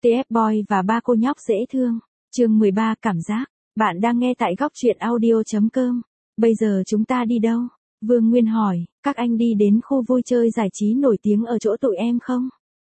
TF Boy và ba cô nhóc dễ thương. Chương 13 cảm giác. Bạn đang nghe tại góc truyện audio.com. Bây giờ chúng ta đi đâu? Vương Nguyên hỏi, các anh đi đến khu vui chơi giải trí nổi tiếng ở chỗ tụi em không?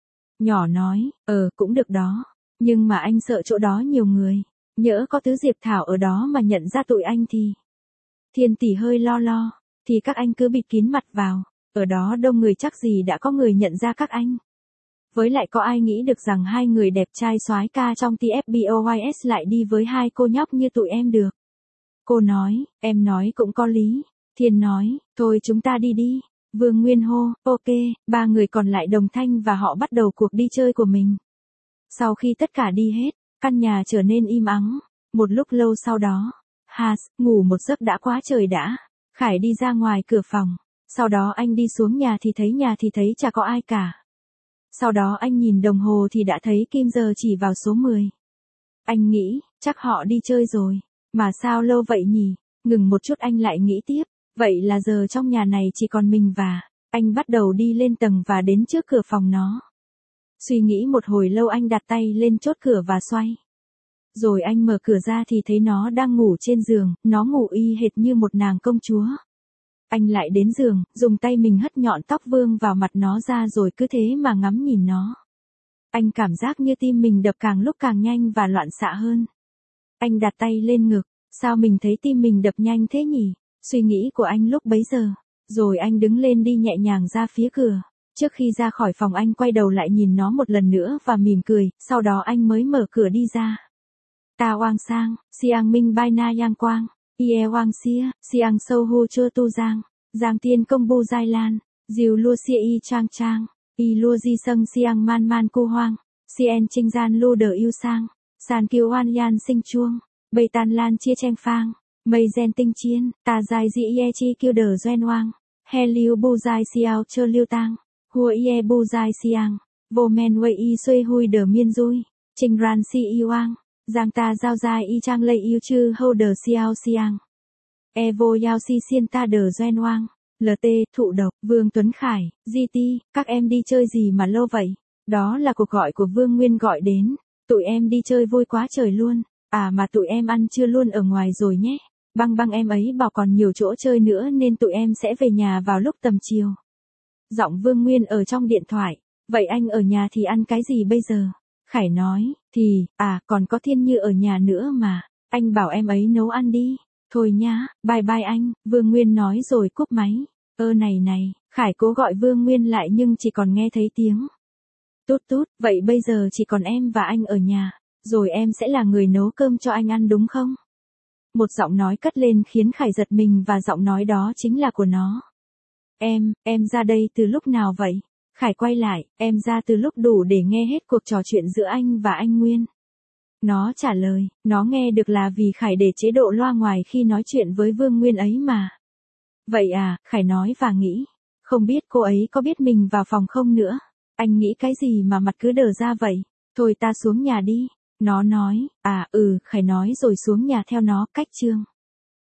Nhỏ nói, cũng được đó. Nhưng mà anh sợ chỗ đó nhiều người. Nhỡ có tứ Diệp Thảo ở đó mà nhận ra tụi anh thì... Thiên Tỷ hơi lo. Thì các anh cứ bịt kín mặt vào. Ở đó đông người chắc gì đã có người nhận ra các anh. Với lại có ai nghĩ được rằng hai người đẹp trai soái ca trong TFBOYS lại đi với hai cô nhóc như tụi em được. Cô nói, em nói cũng có lý. Thiên nói, thôi chúng ta đi đi. Vương Nguyên hô, ok, ba người còn lại đồng thanh và họ bắt đầu cuộc đi chơi của mình. Sau khi tất cả đi hết, căn nhà trở nên im ắng. Một lúc lâu sau đó, Has, ngủ một giấc đã quá trời đã. Khải đi ra ngoài cửa phòng. Sau đó anh đi xuống nhà thì thấy chả có ai cả. Sau đó anh nhìn đồng hồ thì đã thấy kim giờ chỉ vào số 10. Anh nghĩ, chắc họ đi chơi rồi. Mà sao lâu vậy nhỉ? Ngừng một chút anh lại nghĩ tiếp. Vậy là giờ trong nhà này chỉ còn mình và... Anh bắt đầu đi lên tầng và đến trước cửa phòng nó. Suy nghĩ một hồi lâu anh đặt tay lên chốt cửa và xoay. Rồi anh mở cửa ra thì thấy nó đang ngủ trên giường, nó ngủ y hệt như một nàng công chúa. Anh lại đến giường, dùng tay mình hất nhọn tóc Vương vào mặt nó ra rồi cứ thế mà ngắm nhìn nó. Anh cảm giác như tim mình đập càng lúc càng nhanh và loạn xạ hơn. Anh đặt tay lên ngực, sao mình thấy tim mình đập nhanh thế nhỉ? Suy nghĩ của anh lúc bấy giờ. Rồi anh đứng lên đi nhẹ nhàng ra phía cửa. Trước khi ra khỏi phòng anh quay đầu lại nhìn nó một lần nữa và mỉm cười, sau đó anh mới mở cửa đi ra. Ta Oang Sang, Siang Minh Bai Na Yang Quang, Ie Wang Xia, Siang Sâu Hu Chơ Tu Giang, Giang Tiên Công Bu Giai Lan, Diều Lua Xia Y Trang Trang, Y Lua Di Sâng Siang Man Man Cu Hoang, Sien Trinh Gian Lu Đờ Yêu Sang, San Kiều An Yan Sinh Chuông, Bầy Tàn Lan Chia Tranh Phang, Mây Gen Tinh Chiên, Ta Giai Dị Ie Chi Kiêu Đờ Doen Hoang, He Liu Bu Giai Xiao Chơ Liêu Tang, Hua Ie Bu Giai Siang, Vô Men Wei Y Xuê Hui Đờ Miên Dui, Trình Ran Si Y Wang. Giang ta giao dài y trang lây yêu chư hâu đờ xiao xiang. Evo yao si xiên ta đờ doen oang. LT, thụ độc, Vương Tuấn Khải, GT, các em đi chơi gì mà lâu vậy? Đó là cuộc gọi của Vương Nguyên gọi đến. Tụi em đi chơi vui quá trời luôn. À mà tụi em ăn trưa luôn ở ngoài rồi nhé. Băng em ấy bảo còn nhiều chỗ chơi nữa nên tụi em sẽ về nhà vào lúc tầm chiều. Giọng Vương Nguyên ở trong điện thoại. Vậy anh ở nhà thì ăn cái gì bây giờ? Khải nói, còn có Thiên Như ở nhà nữa mà, anh bảo em ấy nấu ăn đi, thôi nhá, bye bye anh, Vương Nguyên nói rồi cúp máy. Này, Khải cố gọi Vương Nguyên lại nhưng chỉ còn nghe thấy tiếng. Tút, vậy bây giờ chỉ còn em và anh ở nhà, rồi em sẽ là người nấu cơm cho anh ăn đúng không? Một giọng nói cất lên khiến Khải giật mình và giọng nói đó chính là của nó. Em ra đây từ lúc nào vậy? Khải quay lại, em ra từ lúc đủ để nghe hết cuộc trò chuyện giữa anh và anh Nguyên. Nó trả lời, nó nghe được là vì Khải để chế độ loa ngoài khi nói chuyện với Vương Nguyên ấy mà. Vậy à, Khải nói và nghĩ, không biết cô ấy có biết mình vào phòng không nữa. Anh nghĩ cái gì mà mặt cứ đờ ra vậy, thôi ta xuống nhà đi. Nó nói, Khải nói rồi xuống nhà theo nó cách chương.